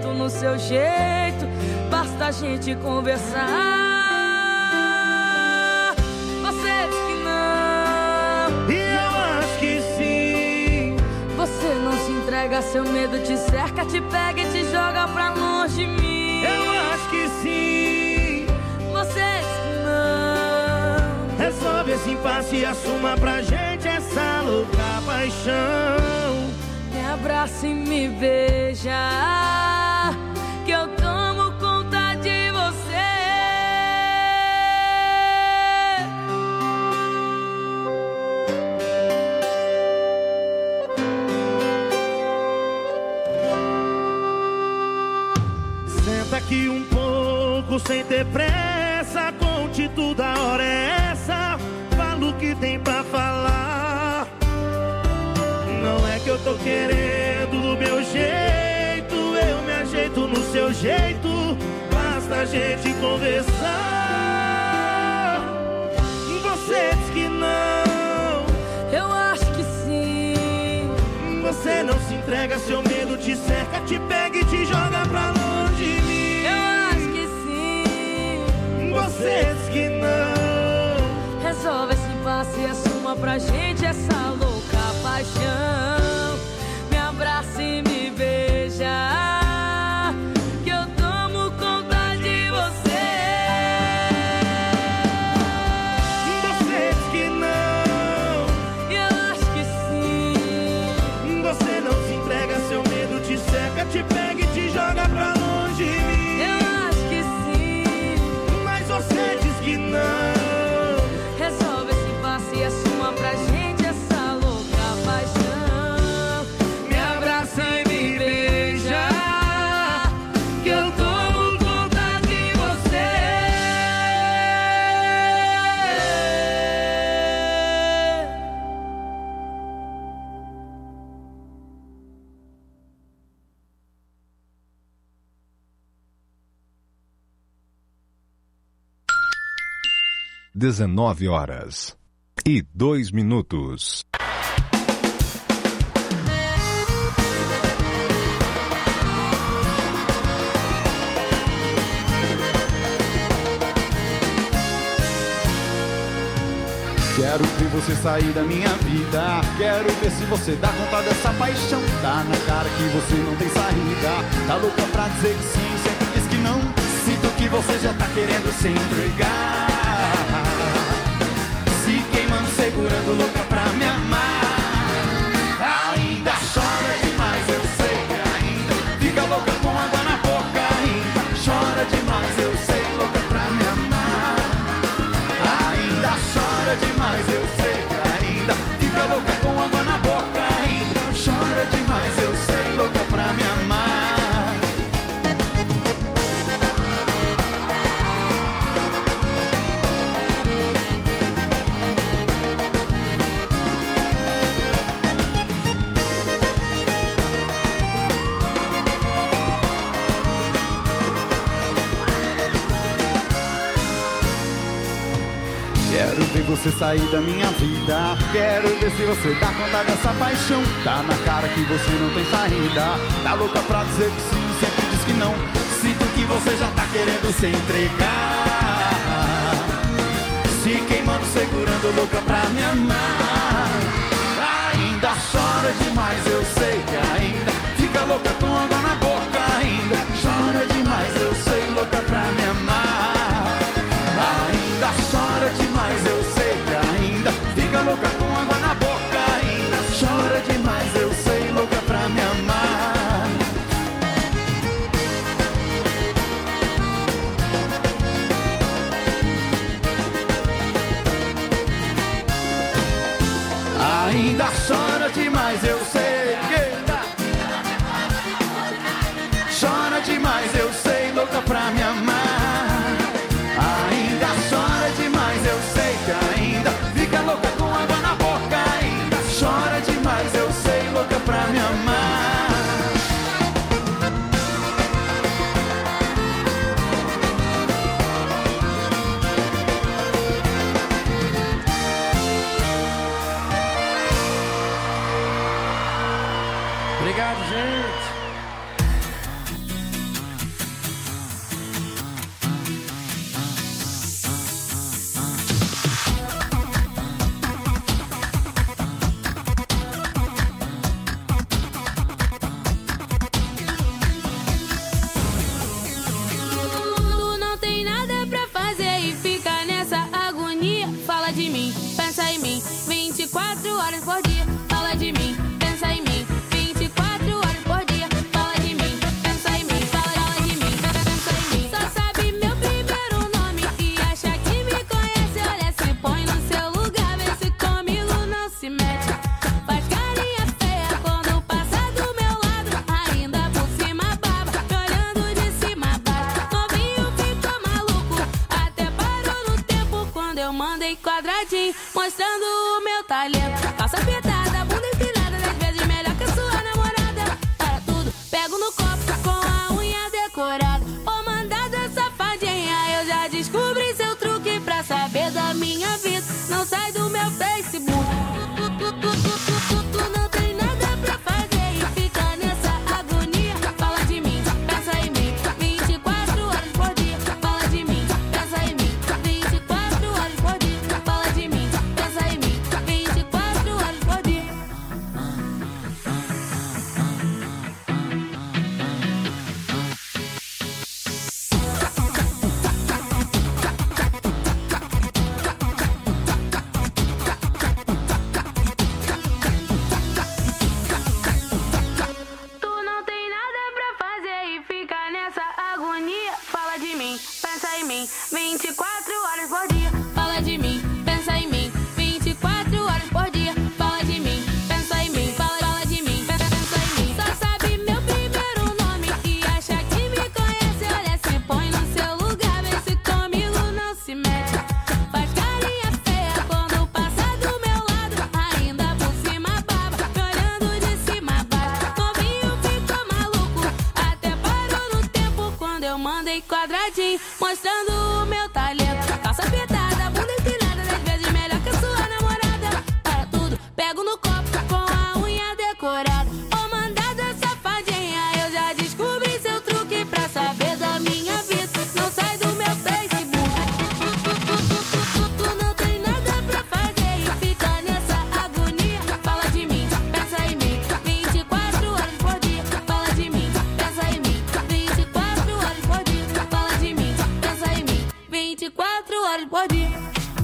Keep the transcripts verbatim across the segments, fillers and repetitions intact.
ajeito no seu jeito, basta a gente conversar. Você diz que não, e eu acho que sim. Você não se entrega, seu medo te cerca, te pega e te joga pra longe de mim. Eu acho que sim. Você diz que não. Resolve esse impasse e assuma pra gente essa louca paixão. Me abraça e me beija, que eu tomo conta de você. Senta aqui um pouco sem ter pressa, conte tudo, a hora é essa. Fala o que tem pra falar. Não é que eu tô querendo do meu jeito, eu me ajeito no seu jeito, basta a gente conversar. Você diz que não, Eu acho que sim. você não se entrega, seu medo te cerca, te pega e te joga pra longe de mim. Eu acho que sim. Você diz que não. Resolve esse impasse e assuma pra gente essa louca paixão. Me abraça e me beija, que eu tomo conta de você. Você diz que não, Eu acho que sim. você não se entrega, seu medo te cerca, te pega e te joga pra longe de mim. Eu acho que sim. Mas você diz que não. Resolve esse impasse e assuma pra gente essa louca paixão. Me abraça e me beija, que eu tomo conta de você. dezenove horas e dois minutos. Quero ver você sair da minha vida, quero ver se você dá conta dessa paixão. Tá na cara que você não tem saída, tá louca pra dizer que sim, sempre diz que não. Sinto que você já tá querendo se entregar, se queimando, segurando, louca pra me amar. Ainda chora demais, eu sei que ainda fica louca com água na boca. Ainda chora demais, eu sei, louca pra me amar. Ainda chora demais, eu sei que ainda fica louca com água na boca. Ainda chora demais, eu sei, louca pra me amar. Quero ver você sair da minha vida, quero ver se você dá conta dessa paixão. Tá na cara que você não tem saída, tá louca pra dizer que sim, sempre diz que não. Sinto que você já tá querendo se entregar, se queimando, segurando, louca pra me amar. Ainda chora demais, eu sei que ainda fica louca com água na boca. Ainda chora demais, eu sei, louca pra me amar. Ainda chora demais, eu sei que ainda fica louca com água na boca. Ainda chora demais, eu sei, louca pra me amar. Ainda chora demais, eu sei que chora demais, eu sei, louca pra me amar. Ainda chora demais, eu sei que ainda fica louca com água na boca. Ainda chora demais, eu sei, louca pra me amar. Obrigado, gente. mostrando o meu talento. Calça apertada, bunda empinada, dez vezes melhor que a sua namorada. Para tudo, pego no copo com a unha decorada. Ô mandada safadinha, eu já descobri seu truque pra saber da minha vida. Não sai do meu Facebook. Tu, tu, tu, tu, tu, tu, tu não tem nada pra fazer e fica nessa agonia. Fala de mim, pensa em mim, vinte e quatro horas por dia. Fala de mim, pensa em mim, vinte e quatro horas por dia. Fala de mim, pensa em mim, vinte e quatro horas por dia. Tu não tem nada pra fazer e fica nessa agonia. Fala de mim, pensa em mim, vinte e quatro horas por dia. Fala de mim, pensa em mim, vinte e quatro horas por dia. Fala de mim, pensa em mim, fala, fala de mim, pensa em mim. Só sabe meu primeiro nome e acha que me conhece. Olha, se põe no seu lugar, vê se comigo não se mete. Faz carinha feia quando passa do meu lado. Ainda por cima baba, me olhando de cima a baixo. Novinho ficou maluco, até parou no tempo quando eu mandei quadradinho, mostrando o meu talento. Calça apertada, bunda empinada, dez vezes melhor que a sua namorada. Para tudo, pego no copo com a unha decorada. Ô mandada safadinha, eu já descobri seu truque pra saber da minha vida. Não sai do meu Facebook. Tu, tu, tu, tu, tu, tu não tem nada pra fazer e fica nessa agonia. Fala de mim, pensa em mim, vinte e quatro horas por dia. Fala de mim, pensa em mim, vinte e quatro horas por dia. Fala de mim, pensa em mim, vinte e quatro horas por dia.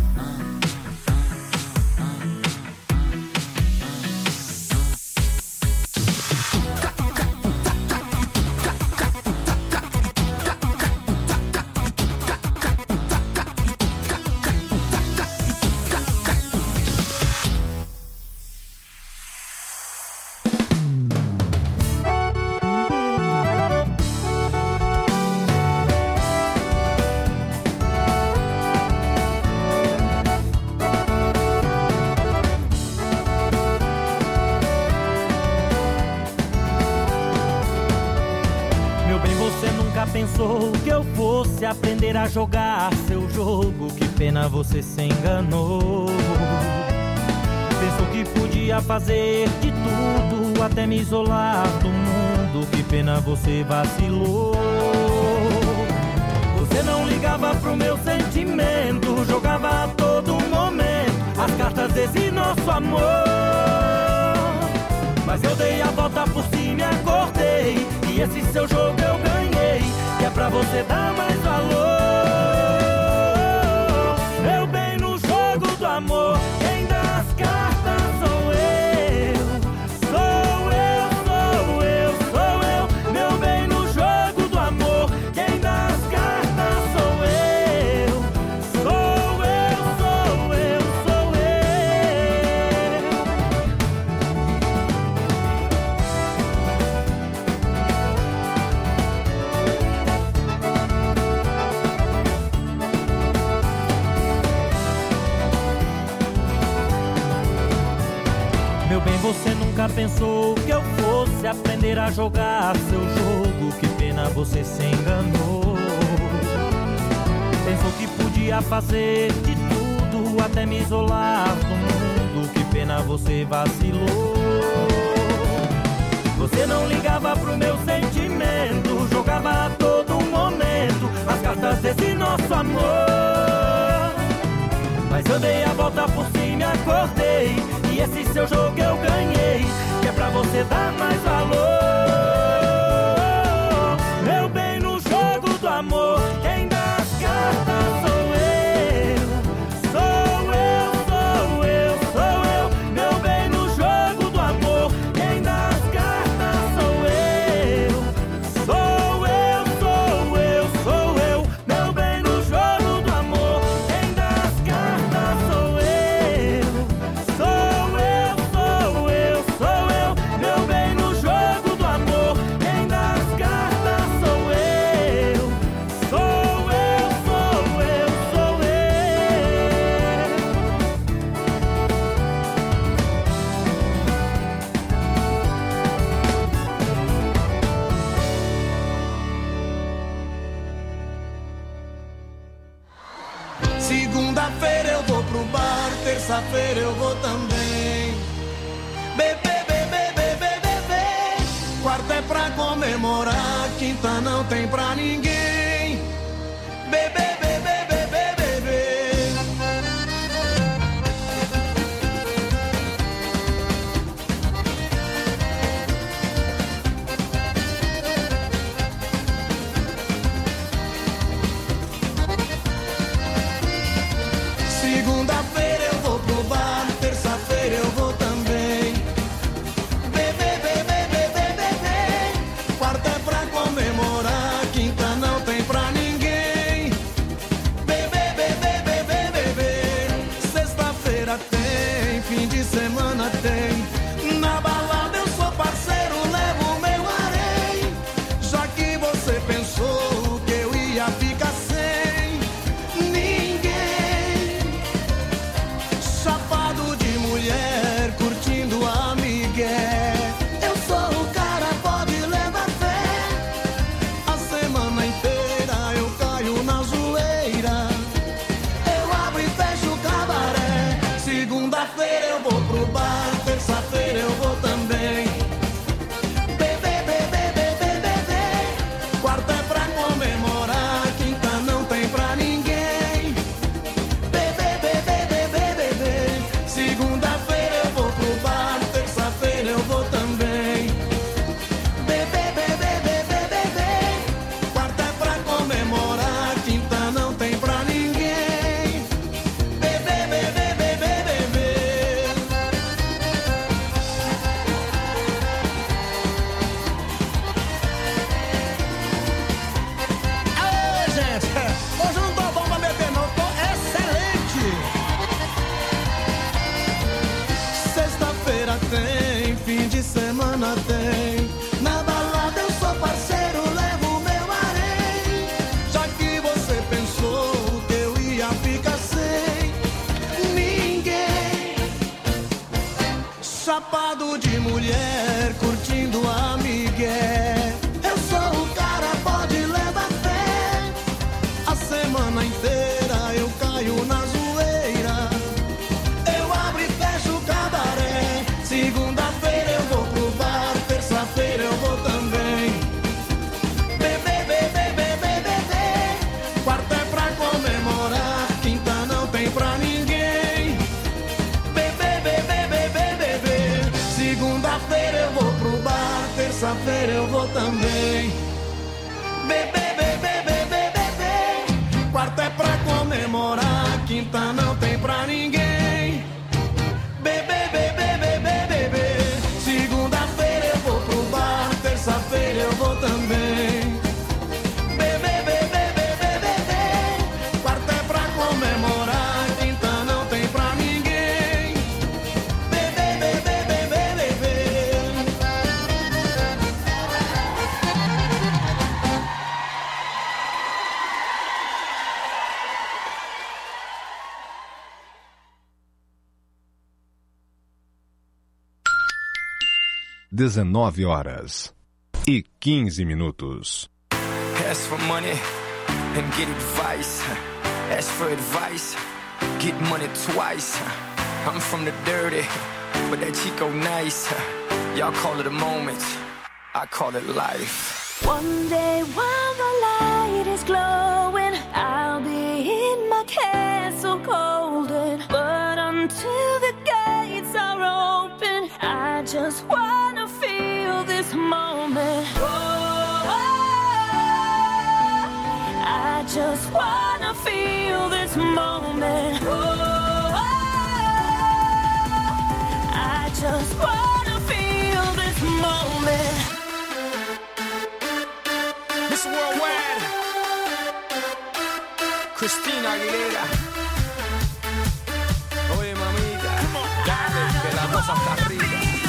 Meu bem, você nunca pensou que eu fosse aprender a jogar seu jogo. Que pena, você se enganou. Pensou que podia fazer de tudo, até me isolar do mundo. Que pena, você vacilou. Você não ligava pro meu sentimento, jogava a todo momento as cartas desse nosso amor. Mas eu dei a volta por cima e acordei, e esse seu jogo eu ganhei, que é pra você dar mais valor. Meu bem, no jogo do amor, quem dá as cartas sou eu. Sou eu, sou eu, sou eu. Meu bem, no jogo do amor, quem dá as cartas sou eu. Sou eu, sou eu, sou eu. Meu bem, você nunca pensou que eu fosse aprender a jogar seu jogo. Que pena, você se enganou. Pensou que podia fazer de tudo, até me isolar do mundo. Que pena, você vacilou. Você não ligava pro meu sentimento, jogava a todo momento as cartas desse nosso amor. Mas eu dei a volta por cima e acordei, e esse seu jogo eu ganhei, que é pra você dar mais valor. Meu bem, no jogo do amor, quem dá as cartas sou eu. Sou eu, sou eu, sou eu. Meu bem, no jogo do amor, quem dá as cartas sou eu. Sou eu, sou eu, sou eu. Meu bem, no jogo do amor, quem dá as cartas sou eu. Sou eu, sou eu, sou eu. Meu bem, no jogo Segunda-feira eu vou pro bar, terça-feira eu vou também. Bebê, bebê, bebê, bebê. Quarta é pra comemorar, quinta não tem pra ninguém. Bebê, bebê, bebê, bebê. Segunda-feira eu vou pro bar, terça-feira eu vou também. Bebê, bebê, bebê, bebê. Quarta é pra comemorar, quinta não tem pra ninguém. Bebê, bebê, bebê, bebê. Sexta-feira tem, fim de semana tem. Na balada eu sou parceiro, levo meu harém. Já que você pensou que eu ia ficar sem ninguém. Chapado de mulher, curtindo a migué. Eu sou o cara, pode levar fé. A semana inteira eu caio na zoeira. Eu abro e fecho o cabaré. Segunda-feira eu vou pro bar, terça-feira eu vou também. Bebê, bebê, bebê, bebê. Quarta é pra comemorar, quinta não tem pra ninguém. Bebê, bebê, bebê, bebê. Segunda-feira eu vou pro bar, terça-feira eu vou também. Bebê, bebê, bebê, bebê. Quarta é pra comemorar, quinta não tem pra ninguém. Bebê, bebê, bebê, bebê. Aê, gente, hoje eu não tô bom pra beber não, tô excelente. Sexta-feira tem, fim de semana tem. Na balada eu sou parceiro, levo meu harém. Já que você pensou que eu ia ficar sem ninguém. Chapado de mulher, curtindo a migué. Eu sou o cara, pode levar fé. A semana inteira eu caio na zoeira. Eu abro e fecho o cabaré. Segunda-feira eu vou pro bar, terça-feira eu vou também. Bebê, bebê, bebê, bebê. Quarta é pra comemorar, quinta não tem pra ninguém. Bebê, bebê, bebê, bebê. Segunda-feira eu vou pro bar, terça-feira eu vou também. Bebê, bebê, bebê, bebê. Quarta é pra comemorar, quinta não tem pra ninguém. Bebê, bebê, bebê, bebê. Segunda-feira eu vou pro bar, terça-feira eu vou também. Bebê, bebê, bebê, bebê. Quarta é pra comemorar, quinta não tem pra ninguém. Bebê, bebê, bebê, bebê. dezenove horas e quinze minutos. Ask for money and get advice. Ask for advice, get money twice. I'm from the dirty, but that Chico nice. Y'all call it a moment, I call it life. One day while the light is glowing, I'll be in my castle golden. But until the gates are open, I just wanna feel this moment. Oh, I just wanna feel this moment. Oh, I just wanna feel this moment. Miss Worldwide, Christina Aguilera. Oye, mamita, dale, que la cosa está arriba.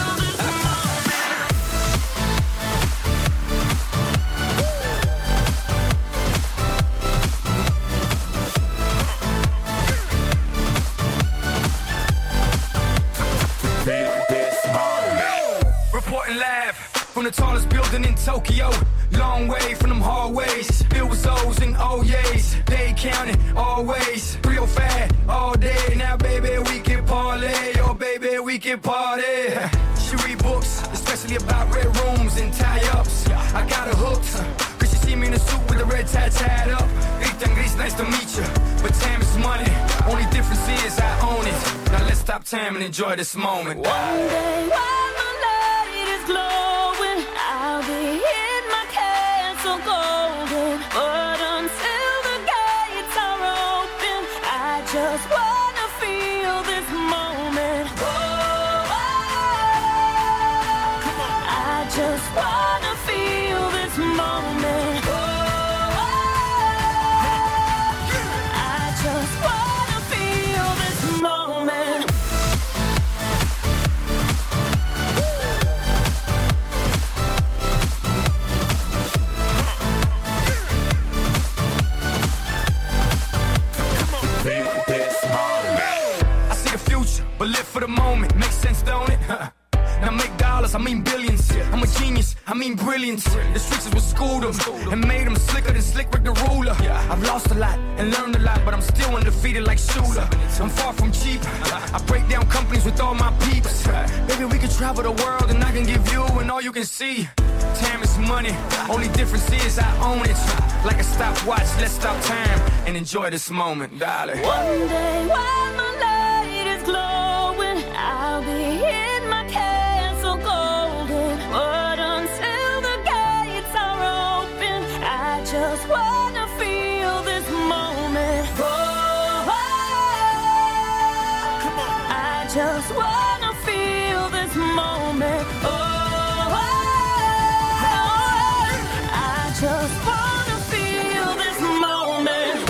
Reporting live from the tallest building in Tokyo. Long way from them hallways. It was O's and O's. They counted always. three oh five time and enjoy this moment. One day while my light is glowing, I'll be in my castle golden. But until the gates are open, I just wanna feel this moment. Oh, I just wanna feel this moment. Oh, I just wanna feel this moment. I see the future, but live for the moment. Makes sense, don't it? Now make dollars, I mean billions. I'm a genius, I mean brilliance. The streets is what schooled them and made them slicker than Slick Rick the ruler. I've lost a lot and learned a lot, but I'm still undefeated like Shooter. I'm far from cheap. I break down companies with all my peeps. Baby, we can travel the world and I can give you and all you can see. Time is money, only difference is I own it. Like a stopwatch, let's stop time and enjoy this moment, darling. One day while my light is glowing, I'll be in my castle golden. But until the gates are open, I just wanna feel this moment. Oh, I just wanna feel this moment. Oh, I just wanna feel this moment.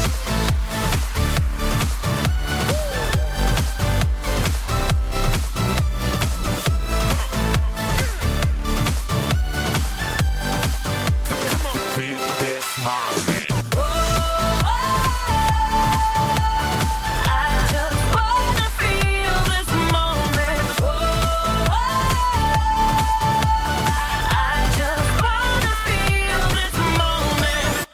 I just wanna feel this moment. I just wanna feel this moment.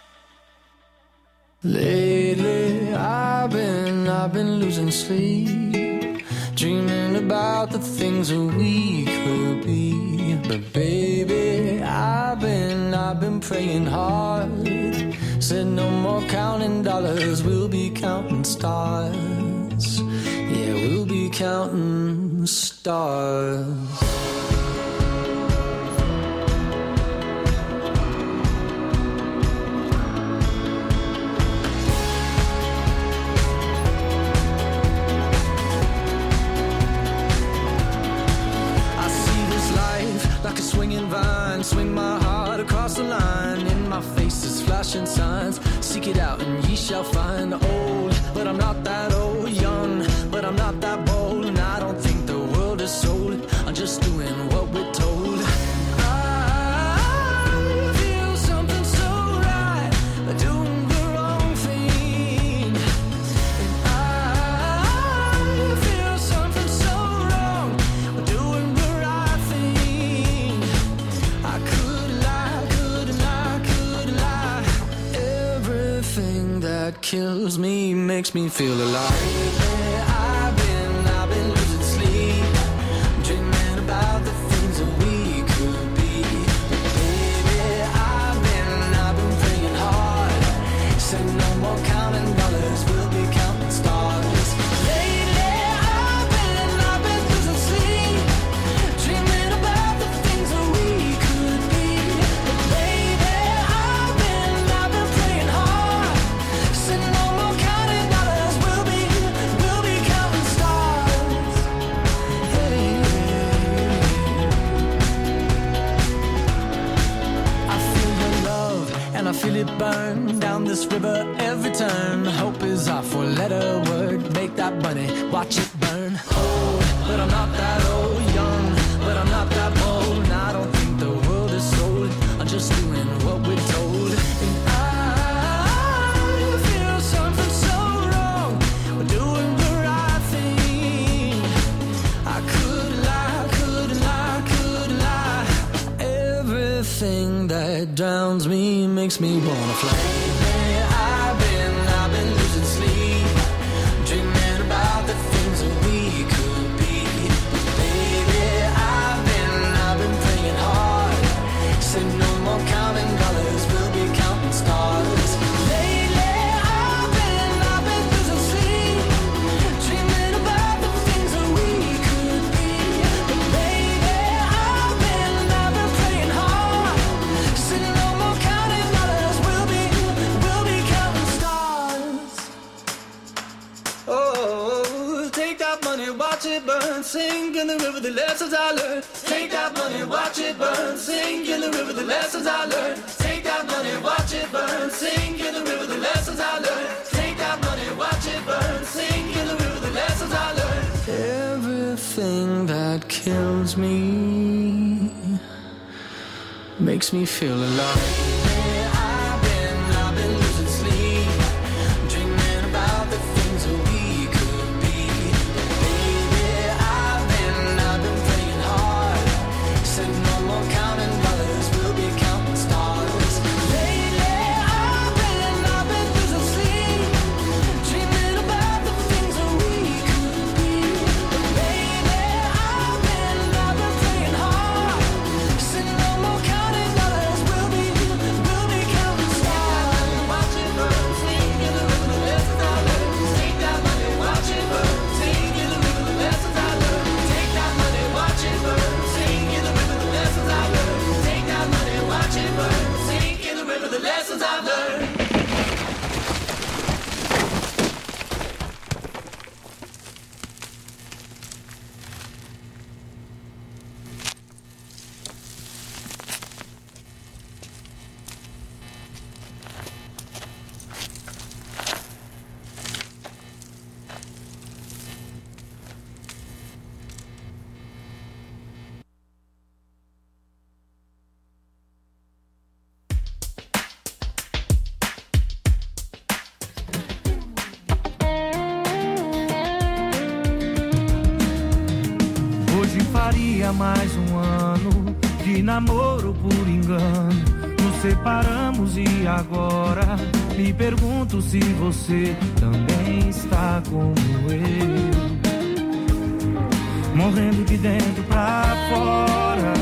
Lately, I've been, I've been losing sleep, dreaming about the things that we could be. But baby, I've been, I've been praying hard. Said no more counting dollars, we'll be counting stars. Yeah, we'll be counting stars. I see this life like a swinging vine. Swing my heart across the line. In my face is flashing signs. Seek it out and ye shall find. Old, but I'm not that old. Young, but I'm not that bold. And I don't think the world is sold. I'm just doing what we're told. I feel something so right, doing the wrong thing. And I feel something so wrong, doing the right thing. I could lie, could lie, could lie. Everything that kills me makes me feel alive. I've been, I've been losing sleep, dreaming about the things that we could be. Baby, I've been, I've been praying hard. Said no more counting dollars, we'll be counting stars. Lately, I've been, I've been losing sleep, dreaming about the things that we could be. Baby, I've been, I've been praying hard. Said no more counting dollars, we'll be, we'll be counting stars. Hey. I feel your love and I feel it burn down this river every turn. Hope is our four-letter word. Make that money, watch it burn. Old, but I'm not that old. Young, but I'm not that bold. And I don't think the world is sold. I'm just doing what we're told. And I feel something so wrong. We're doing the right thing. I could lie, could lie, could lie. Everything that drowns me makes me wanna fly. I've been, I've been losing sleep, dreaming about the things that we could be. Baby, I've been, I've been praying hard. Said no more counting dollars, we'll be counting stars. Lately, I've been, I've been losing sleep, dreaming about the things that burn. Sing in the river the lessons I learned. Take that money, watch it burn. Sing in the river the lessons I learned. Take that money, watch it burn. Sing in the river the lessons I learned. Take that money, watch it burn. Sing in the river the lessons I learned. Everything that kills me makes me feel alive. Mais um ano de namoro por engano. Nos separamos e agora me pergunto se você também está como eu, morrendo de dentro pra fora.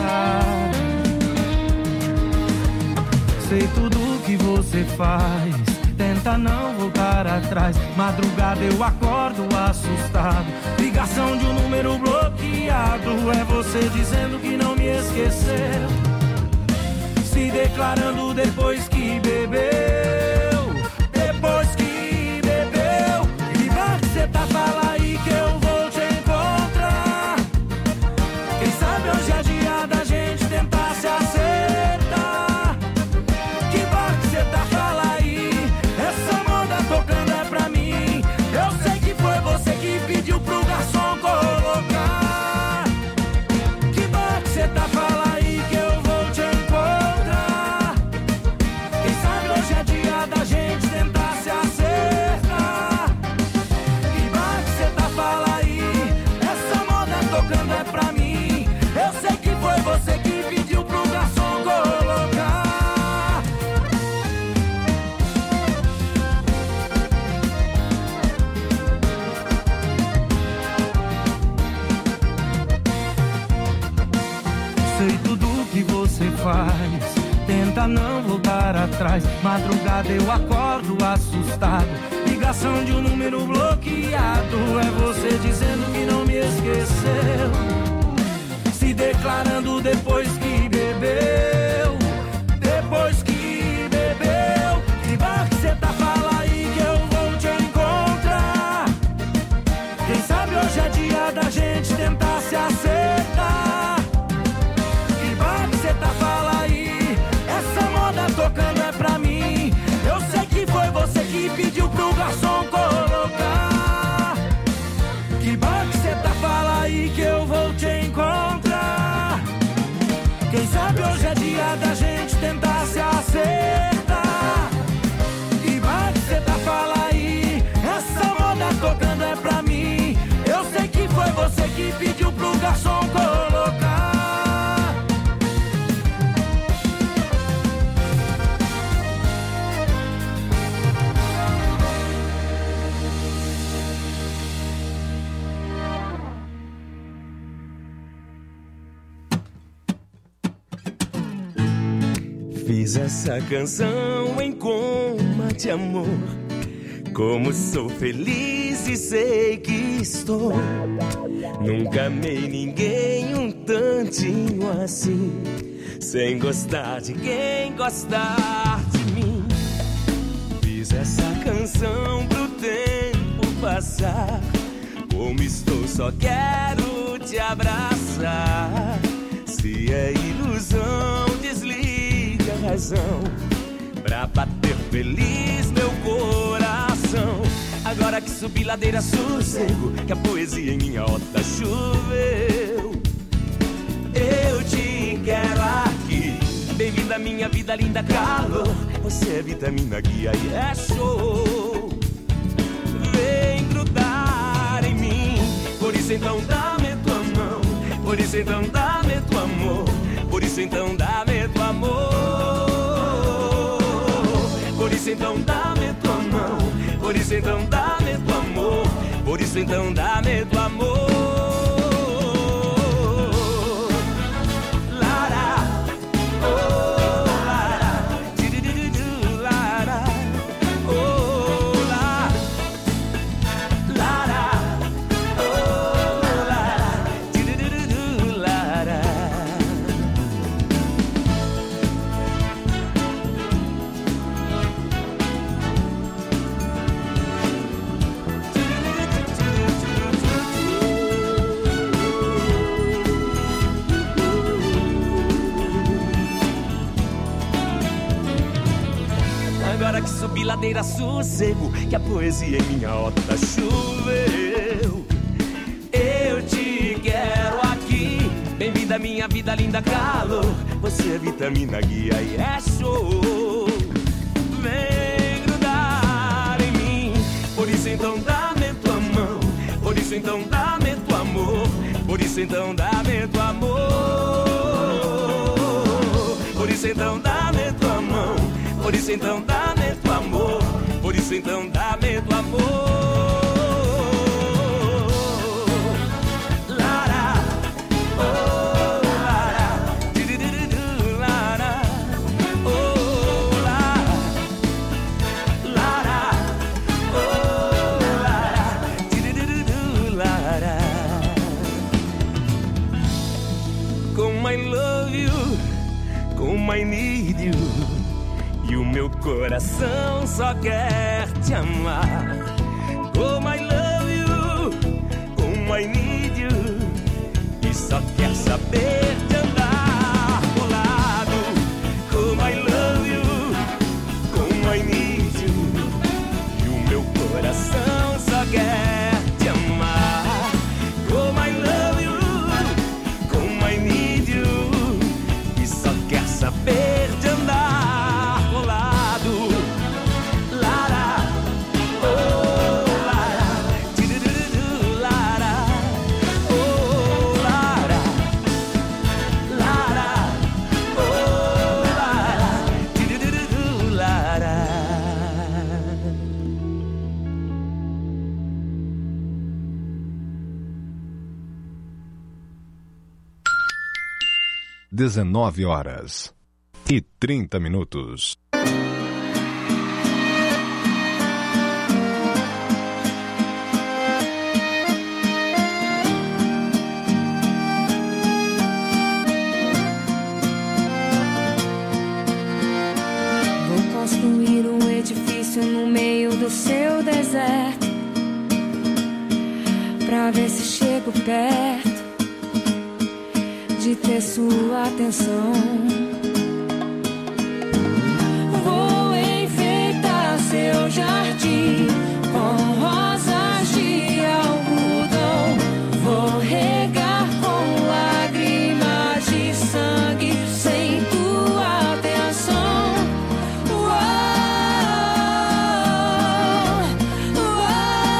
Sei tudo que você faz, tenta não voltar atrás. Madrugada eu acordo assustado, ligação de um número bloqueado. É você dizendo que não me esqueceu, se declarando depois que bebeu. Depois que bebeu, e vai que cê tá, fala aí que eu vou te encontrar. Quem sabe hoje é dia da gente tentar se acertar. Que vai que cê tá, fala aí, essa moda tocando é pra mim. Eu sei que foi você que pediu pro garçom colocar. Que vai que cê tá, fala aí que eu vou te encontrar. Quem sabe hoje é dia da gente tentar se acertar. Que vai que cê tá, fala aí, essa moda tocando é pra mim. Eu sei que foi você que pediu pro garçom colocar. Sei tudo que você faz, tenta não voltar atrás. Madrugada eu acordo assustado, ligação de um número bloqueado. É você dizendo que não me esqueceu, se declarando depois que bebeu. Depois que bebeu, que vai que cê tá, fala aí que eu vou te encontrar. Quem sabe hoje é dia da gente tentar se acertar. Que vai que cê tá, fala aí, essa moda tocando é pra mim. Eu sei que foi você que pediu pro garçom colocar. Que vai que cê tá, fala aí que eu vou te encontrar. Quem sabe hoje é dia da gente tentar se acertar. Que vai que cê tá, fala aí, essa moda tocando é pra mim. Eu sei que foi você que pediu pro garçom colocar. Fiz essa canção em coma de amor. Como sou feliz e sei que estou. Nunca amei ninguém um tantinho assim, sem gostar de quem gostar de mim. Fiz essa canção pro tempo passar. Como estou, só quero te abraçar. Se é ilusão, desliga a razão pra bater feliz meu coração. Agora que subi ladeira, sossego, que a poesia em minha horta choveu. Eu te quero aqui, bem-vinda à minha vida, linda calor. Você é vitamina, guia e é show. Vem grudar em mim, por isso então dá-me tua mão. Por isso então dá-me tua amor. Por isso então dá-me tua amor. Por isso então dá-me tua mão. Por isso então dá-me tua amor. Por isso então dá-me tua amor. Agora que subi ladeira, sossego, que a poesia em minha horta choveu. Eu te quero aqui, bem-vinda à minha vida, linda calor. Você é vitamina, guia e é show. Vem grudar em mim, por isso então dá-me tua mão. Por isso então dá-me tua amor. Por isso então dá-me tua amor. Por isso então dá-me tua mão. Por isso então dá-me tua amor. Por isso então dá-me tua amor. Lara, oh Lara, dirididu, Lara, oh Lara, Lara, oh Lara, dirididu, Lara. Como I love you, como I need you. E o meu coração só quer te amar. Como I love you, como I need you. E só quer saber de andar colado. Como I love you, como I need you. E o meu coração só quer te amar. Como I love you, como I need you. E só quer saber de andar. dezenove horas e trinta minutos. Vou construir um edifício no meio do seu deserto, pra ver se chego perto de ter sua atenção. Vou enfeitar seu jardim com rosas de algodão. Vou regar com lágrimas de sangue sem tua atenção. Uou, uou.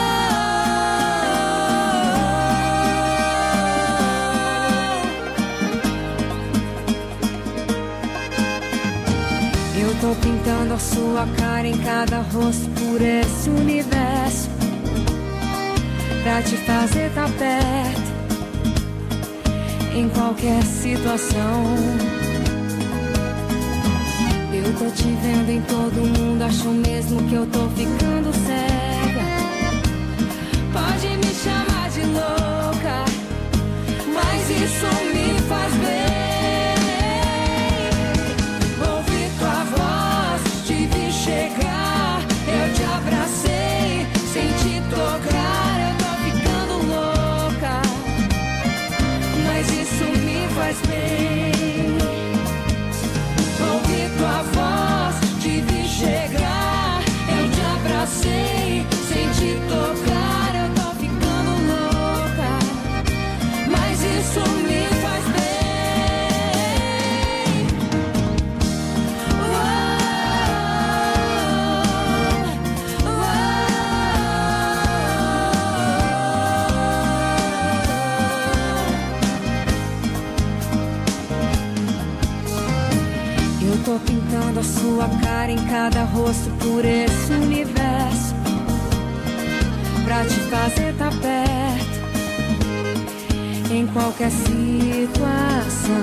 Eu tô pintando a sua cara em cada rosto por esse universo, pra te fazer tá perto em qualquer situação. Eu tô te vendo em todo mundo, acho mesmo que eu tô ficando cega. Pode me chamar de louca, mas isso me faz bem. Ouvi tua voz, te vi chegar, eu te abracei sem te tocar. Eu tô ficando louca. abracei, sem te tocar eu tô ficando louca, mas isso me faz bem. Eu tô pintando a sua cara em cada rosto por esse universo, pra te fazer tá perto em qualquer situação.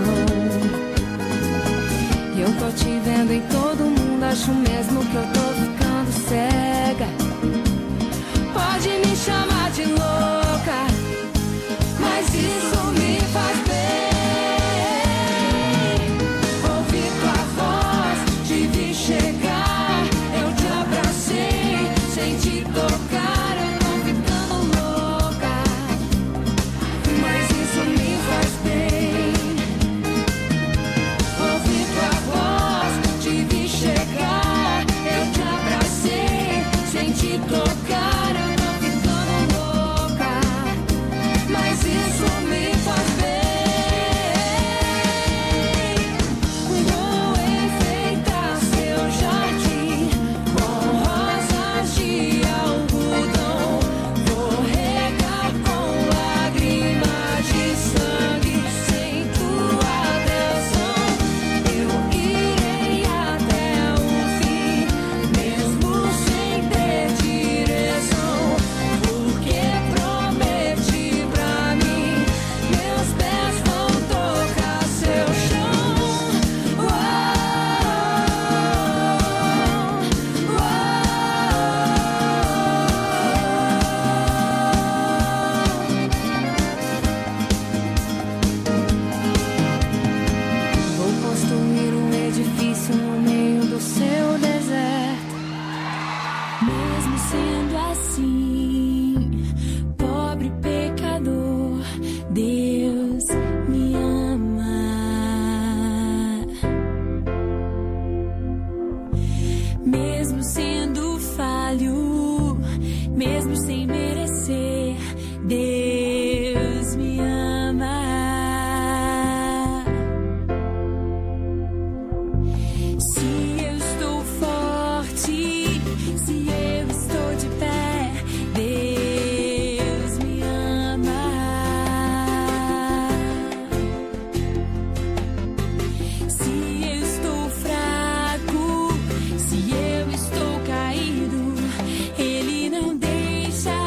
Eu tô te vendo em todo mundo, acho mesmo que eu tô ficando cega. Pode me chamar de louca, mas isso me faz bem. Ouvir tua voz, te vi chegar, eu te abracei, sem te tocar eu tô ficando louca, mas isso me faz bem. Ouvir tua voz, te vi chegar, eu te abracei, sem te tocar eu tô ficando louca, mas isso me faz bem. Vou enfeitar seu jardim com rosas de algodão, vou regar com lágrimas de sangue, sem tua atenção eu irei até o fim, mesmo sem ter direção, porque prometi pra mim, meus pés vão tocar seu chão. Uau, vou construir um edifício no meio do seu deserto. Mesmo sendo assim, pobre pecador, Deus me ama. Mesmo sendo falho, mesmo sem merecer, Deus me ama. Se eu estou forte, se eu estou de pé, Deus me ama. Se eu estou fraco, se eu estou caído, Ele não deixa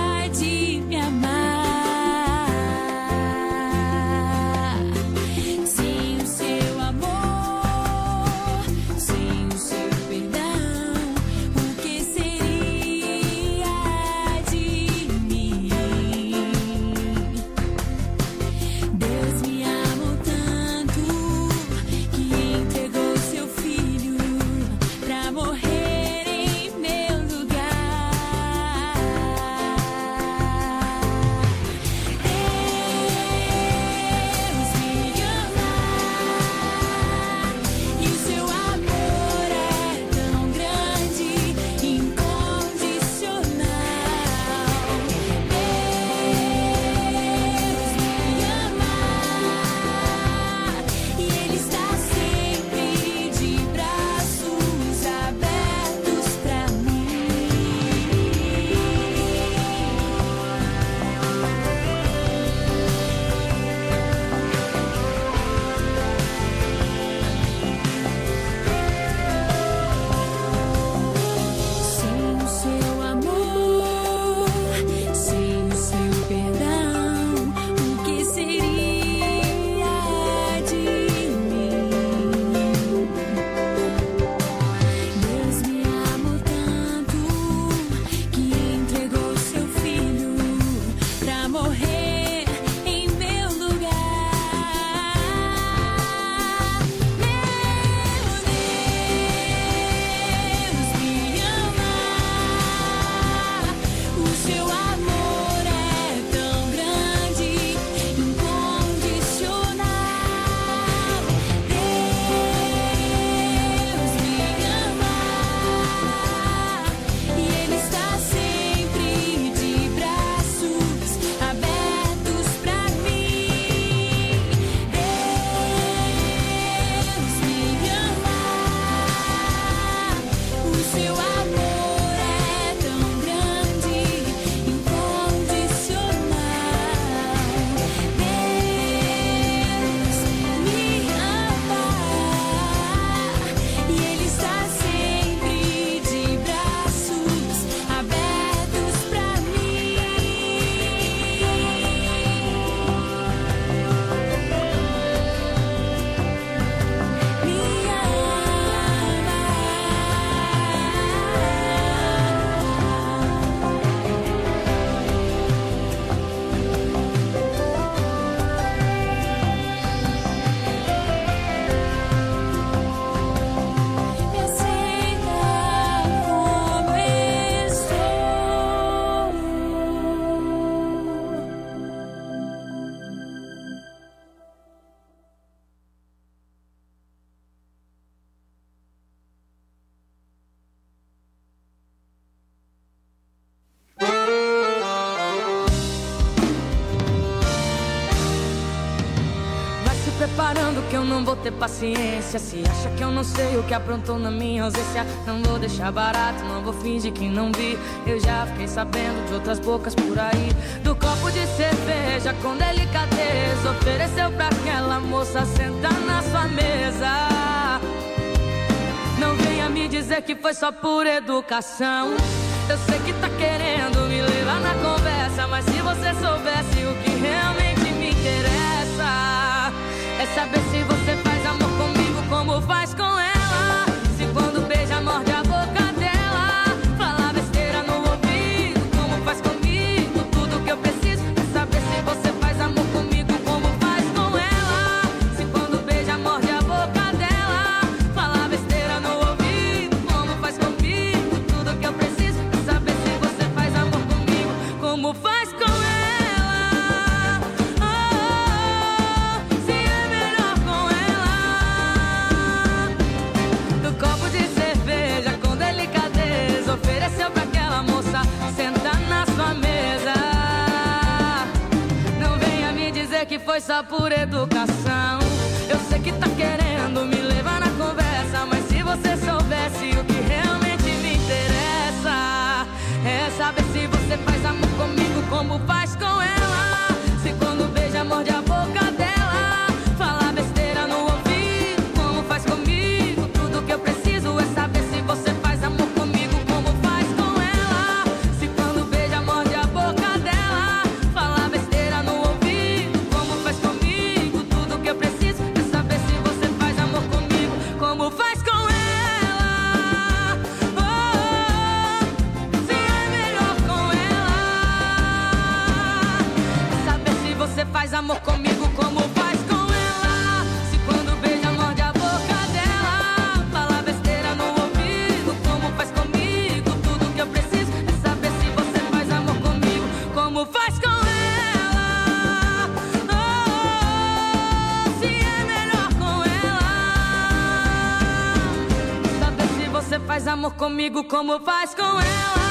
que eu não vou ter paciência. Se acha que eu não sei o que aprontou na minha ausência, não vou deixar barato, não vou fingir que não vi. Eu já fiquei sabendo de outras bocas por aí, do copo de cerveja com delicadeza ofereceu pra aquela moça sentar na sua mesa. Não venha me dizer que foi só por educação. Eu sei que tá querendo me levar na conversa, mas se você soubesse o que realmente me interessa, é saber se você faz amor comigo como faz com ela. Se quando beija morde a boca dela, fala besteira no ouvido como faz comigo. Tudo que eu preciso é saber se você faz amor comigo como faz com ela. Se quando beija morde a boca dela, fala besteira no ouvido como faz comigo. Tudo que eu preciso é saber se você faz amor comigo como faz com ela. Ofereceu pra aquela moça sentar na sua mesa. Não venha me dizer que foi só por educação. Eu sei que tá querendo me levar na conversa, mas se você soubesse o que realmente me interessa, é saber se você faz amor comigo como faz com ela. Se quando beija morde a boca dela, fala besteira no ouvido como faz comigo. Tudo que eu preciso é saber se você faz amor comigo. Faz amor comigo como faz com ela. Se quando beija morde a boca dela, fala besteira no ouvido como faz comigo. Tudo que eu preciso é saber se você faz amor comigo como faz com ela. Oh, se é melhor com ela. Saber se você faz amor comigo como faz com ela.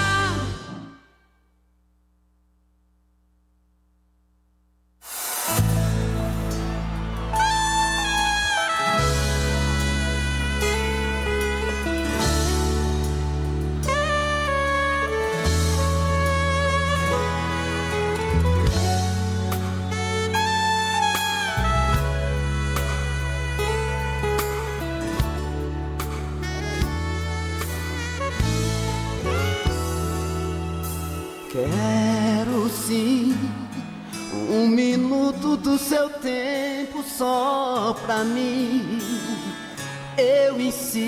Quero sim um minuto do seu tempo só pra mim. Eu insisto,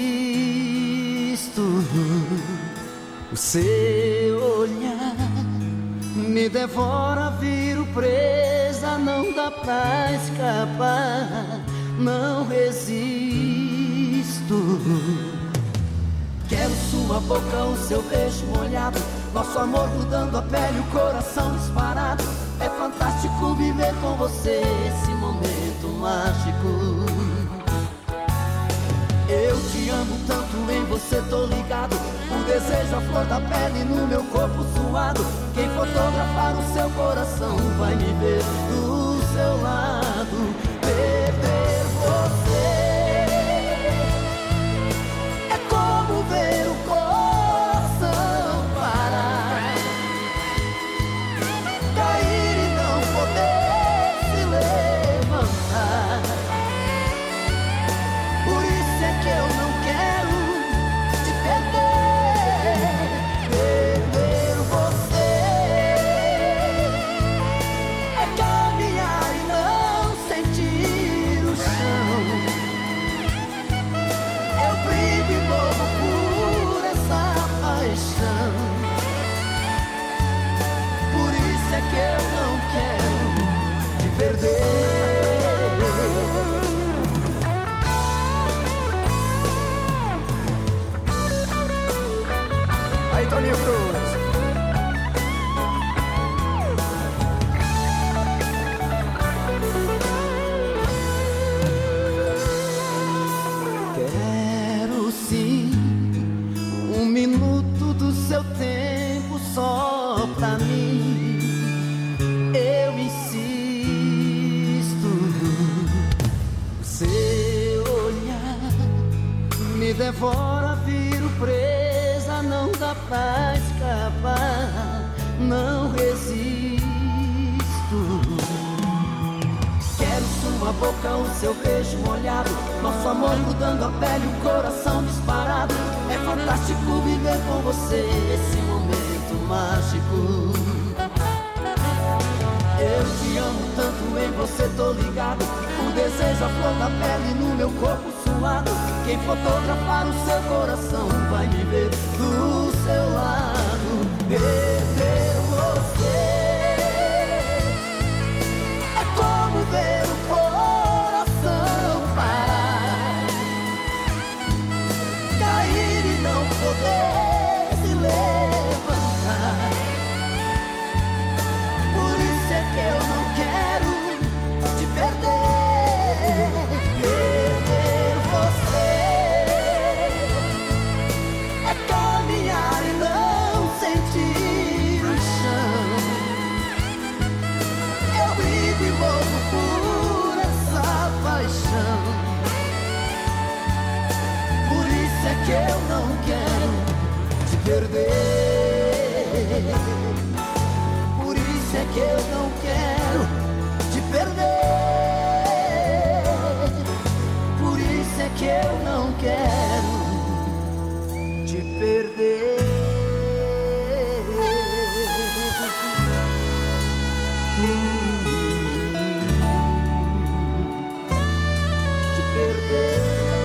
o seu olhar me devora, viro presa, não dá pra escapar, não resisto. Quero sua boca, o seu beijo molhado, nosso amor mudando a pele, o coração disparado. É fantástico viver com você esse momento mágico. Eu te amo tanto, em você tô ligado. O desejo, a flor da pele no meu corpo suado. Quem fotografar o seu coração vai me ver do seu lado. Beber você é como ver o coração parar, cair e não poder se levantar. Por isso é que eu não quero te perder. Perder você é caminhar e não sentir o chão. Eu brigo e morro por essa paixão. Por isso é que eu não quero te perder. Aí, Toninho Cruz. Quero sim um minuto do seu tempo só pra mim. Eu insisto, você fora viro presa, não dá pra escapar, não resisto. Quero sua boca, o seu beijo molhado, nosso amor grudando a pele, o coração disparado. É fantástico viver com você esse momento mágico. Eu te amo tanto, em você tô ligado. O desejo, a flor da pele no meu corpo suado. Quem fotografar o seu coração vai me ver do seu lado. Perder você é como ver o coração parar, cair e não poder se levantar. Por isso é que eu não quero te perder. Perder você é caminhar e não sentir o chão. Eu vivo e morro por essa paixão. Por isso é que eu não quero te perder. Por isso é que eu não quero te perder. Por isso é que eu não quero te perder. Te perder.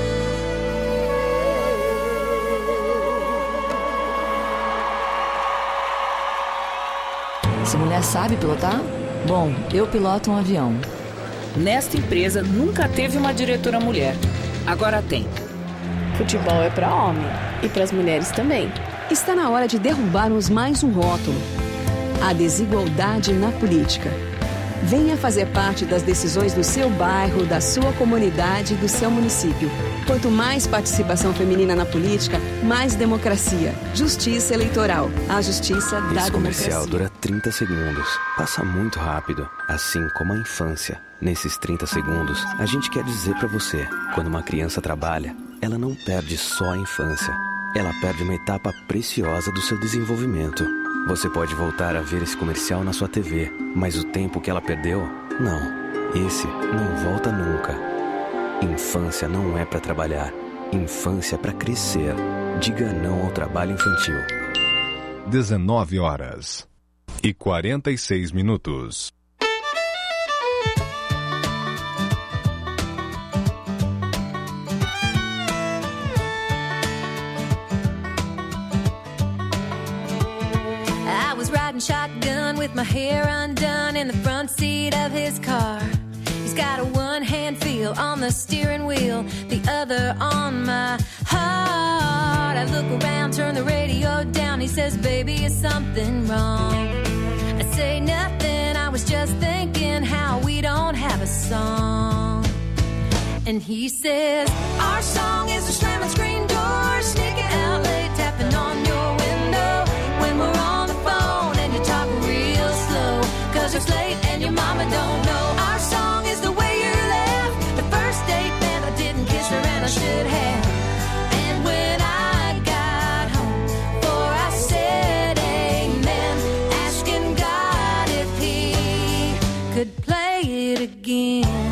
Essa mulher sabe pilotar? Bom, eu piloto um avião. Nesta empresa nunca teve uma diretora mulher. Agora tem. Futebol é para homem e para as mulheres também. Está na hora de derrubarmos mais um rótulo: a desigualdade na política. Venha fazer parte das decisões do seu bairro, da sua comunidade e do seu município. Quanto mais participação feminina na política, mais democracia. Justiça eleitoral. A justiça da Esse comercial democracia. dura trinta segundos. Passa muito rápido, assim como a infância. Nesses trinta segundos, a gente quer dizer pra você: quando uma criança trabalha, ela não perde só a infância. Ela perde uma etapa preciosa do seu desenvolvimento. Você pode voltar a ver esse comercial na sua T V, mas o tempo que ela perdeu, não. Esse não volta nunca. Infância não é pra trabalhar. Infância é pra crescer. Diga não ao trabalho infantil. dezenove horas e quarenta e seis minutos. I was riding shotgun with my hair undone in the front seat of his car. He's got a one-hand feel on the steering wheel, the other on my heart. I look around, turn the radio down. He says, baby, is something wrong? I say nothing, I was just thinking how we don't have a song. And he says, our song is a slamming screen door, sneaking out late, tapping on your window when we're on the phone and you talk real slow, cause it's late and your mama don't know. Our song is the way you left the first date, man, I didn't kiss her and I should have. And when I got home, for I said amen, asking God if he could play it again.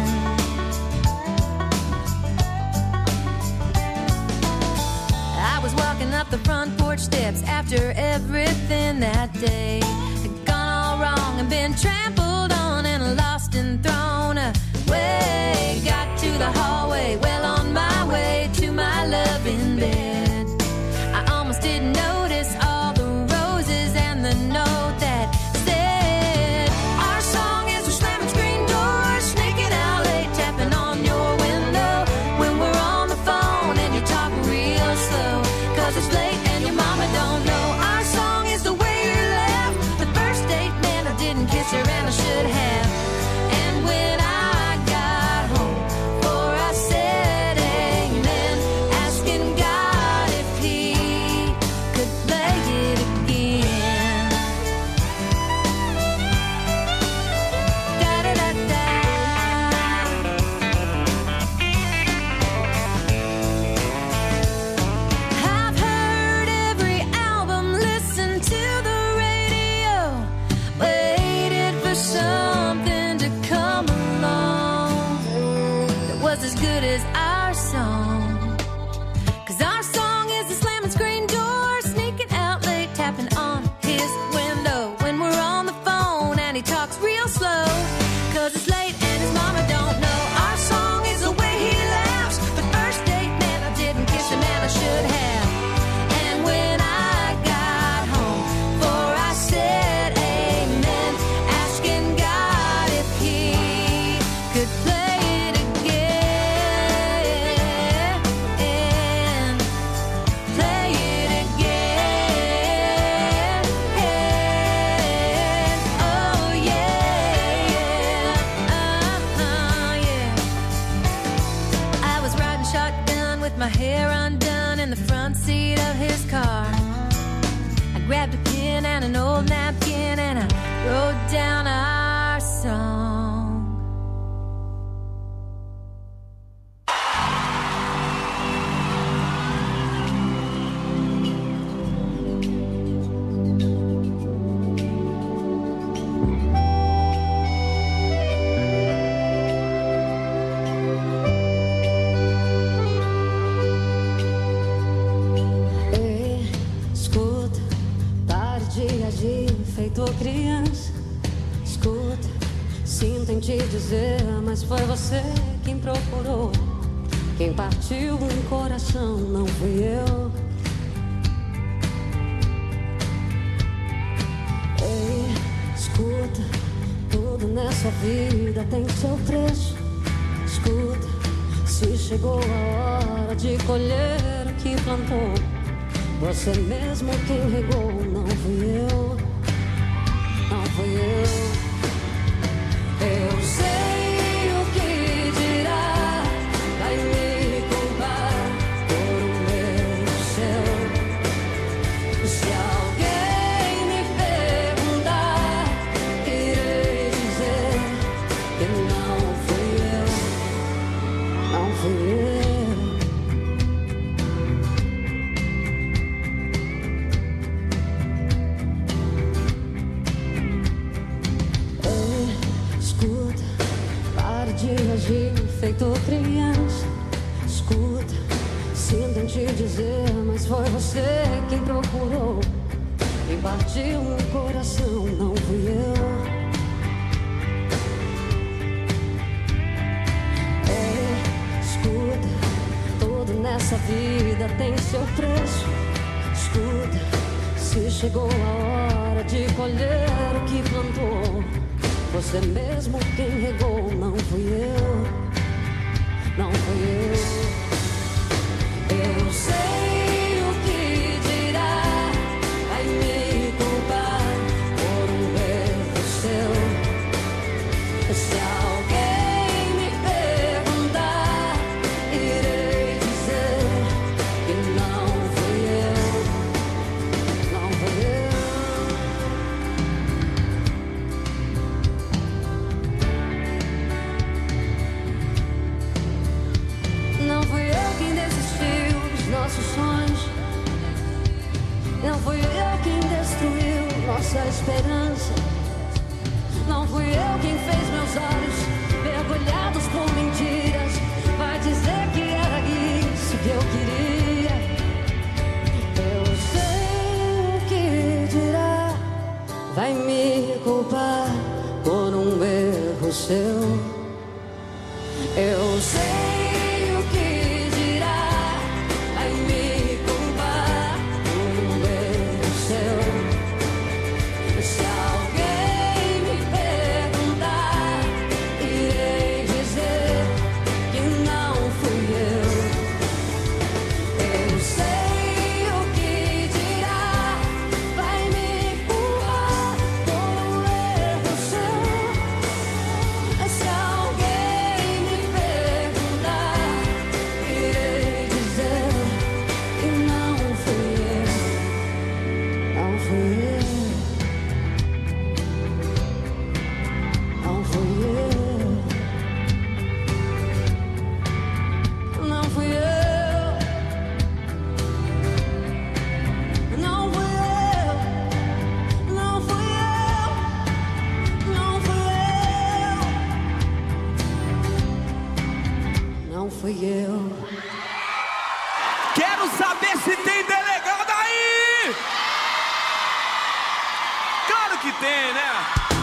I was walking up the front porch steps after everything that day had gone all wrong and been trampled on and lost and thrown away. Got to the hallway, well on my way to my love in bed. I almost didn't notice all the roses and the note that said, our song is a slamming screen door, sneaking out late, tapping on your window when we're on the phone and you talk real slow, cause it's late and your mama don't know. Our song is the way you left the first date, man, I didn't kiss her and I should have. And when I got home, for I said de agir feito criança. Escuta, sinto em te dizer, mas foi você quem procurou. Quem partiu um coração não fui eu. Ei, escuta, tudo nessa vida tem seu preço. Escuta, se chegou a hora de colher o que plantou, você mesmo quem regou, não fui eu, não fui eu. Eu sei o que dirá, vai me culpar por um erro seu. Se alguém me perguntar, irei dizer que não fui eu, não fui eu. De agir feito criança. Escuta, sinto em te dizer, mas foi você quem procurou. Quem partiu um coração não fui eu. É, escuta, tudo nessa vida tem seu preço. Escuta, se chegou a hora de colher o que plantou, você mesmo quem regou, não fui eu, não fui eu. Eu sei o que dirá, vai me culpar por um erro seu. Se alguém me perguntar, irei dizer que não fui eu, não fui eu. Nossos sonhos, não fui eu quem destruiu nossa esperança. Não fui eu quem fez meus olhos mergulhados por mentiras. Vai dizer que era isso que eu queria. Eu sei o que dirá, vai me culpar por um erro seu. Eu sei. Quero saber se tem delegado aí! Claro que tem, né?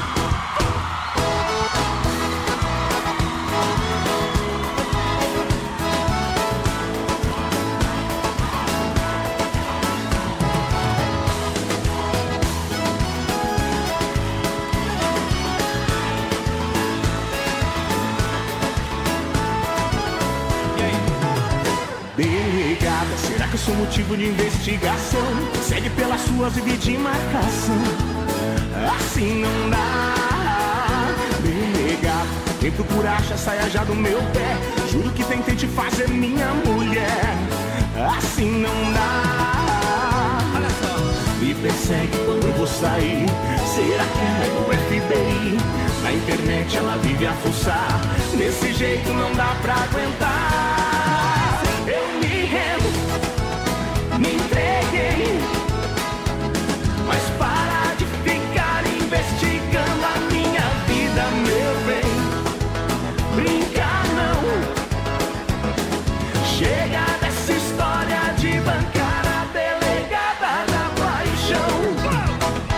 Delegada, será que eu sou motivo de investigação? Segue pelas suas e de marcação. Assim não dá. Delegada, quem procura acha saia já do meu pé. Juro que tentei te fazer minha mulher. Assim não dá. Olha só. Me persegue quando eu vou sair. Será que é do F B I? Na internet ela vive a fuçar. Desse jeito não dá pra aguentar. Eu me rendo, me entreguei, mas para de ficar investigando a minha vida, meu bem. Brincar não, chega dessa história de bancar a delegada da paixão.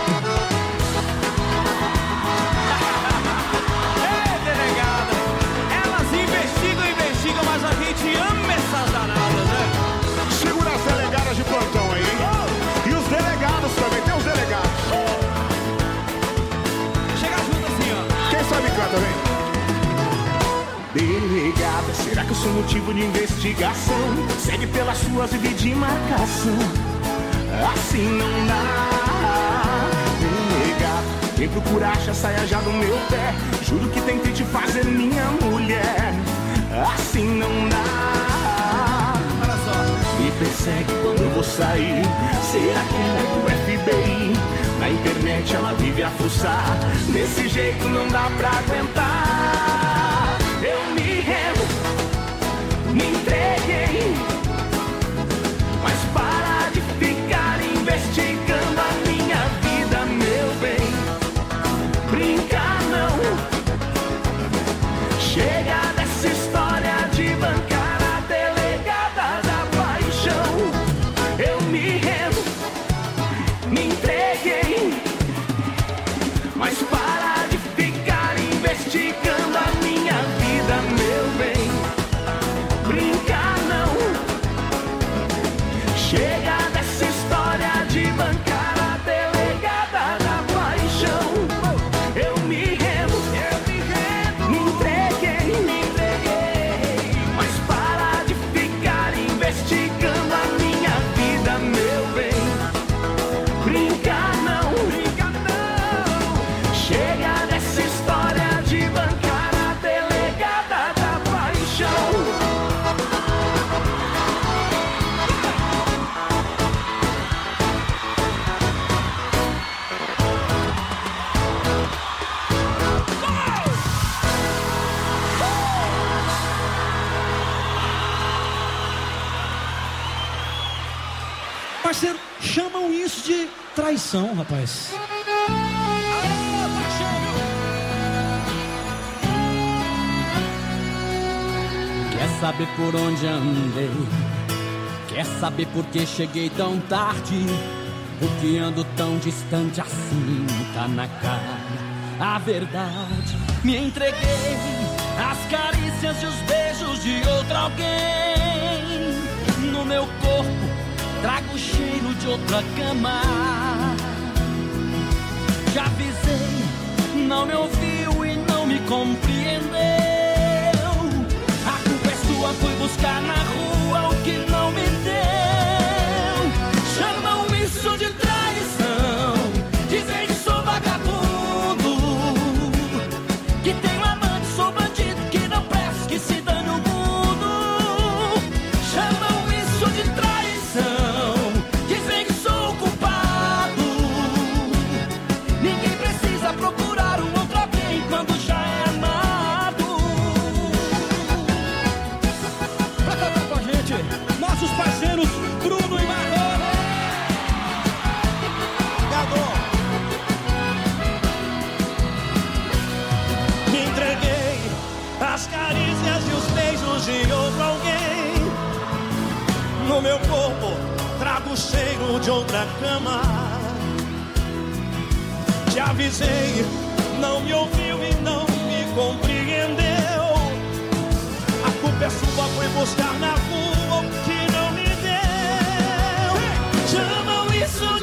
isso motivo de investigação. Segue pelas suas e de marcação. Assim não dá. Vem negar, vem procurar, acha saia já do meu pé. Juro que tentei te fazer minha mulher. Assim não dá. Olha só. Me persegue quando eu vou sair. Será que ela é do F B I? Na internet ela vive a fuçar. Desse jeito não dá pra aguentar. Eu me rendo, me entreguei. Mas para de ficar investigando a minha vida, meu bem. Brincar não. Chega dessa história de bancar a delegada da paixão. Eu me rendo, me entreguei. Mas para de ficar investigando a minha vida, meu bem. Brincar não. Chega dessa história de bancar a delegada da paixão. Eu me rendo, eu me rendo, me entreguei, me entreguei. Mas para de ficar investigando a minha vida, meu bem. Brincar não, brincar não. Chega dessa história de bancar a delegada da paixão. Parceiro, chamam isso de traição, rapaz. Quer saber por onde andei? Quer saber por que cheguei tão tarde? Por que ando tão distante assim? Tá na cara a verdade. Me entreguei às carícias e os beijos de outro alguém. No meu corpo trago o cheiro de outra cama. Já avisei, não me ouviu e não me compreendeu. A culpa é sua, fui buscar na rua o que não me deu. Chamam isso de traição, dizem que sou vagabundo, que tenho amante, sou bandido, que não presto, que se dane o mundo. Chamam isso de traição, dizem que sou o culpado. Ninguém precisa procurar um outro alguém quando já é amado. Pra cantar com a gente, nossos parceiros Bruno e Marrone. Me entreguei às carícias e os beijos de outro alguém. No meu corpo trago o cheiro de outra cama. Te avisei, não me ouviu e não me compreendeu. A culpa é sua, foi buscar na rua o que não me deu. Chamam isso de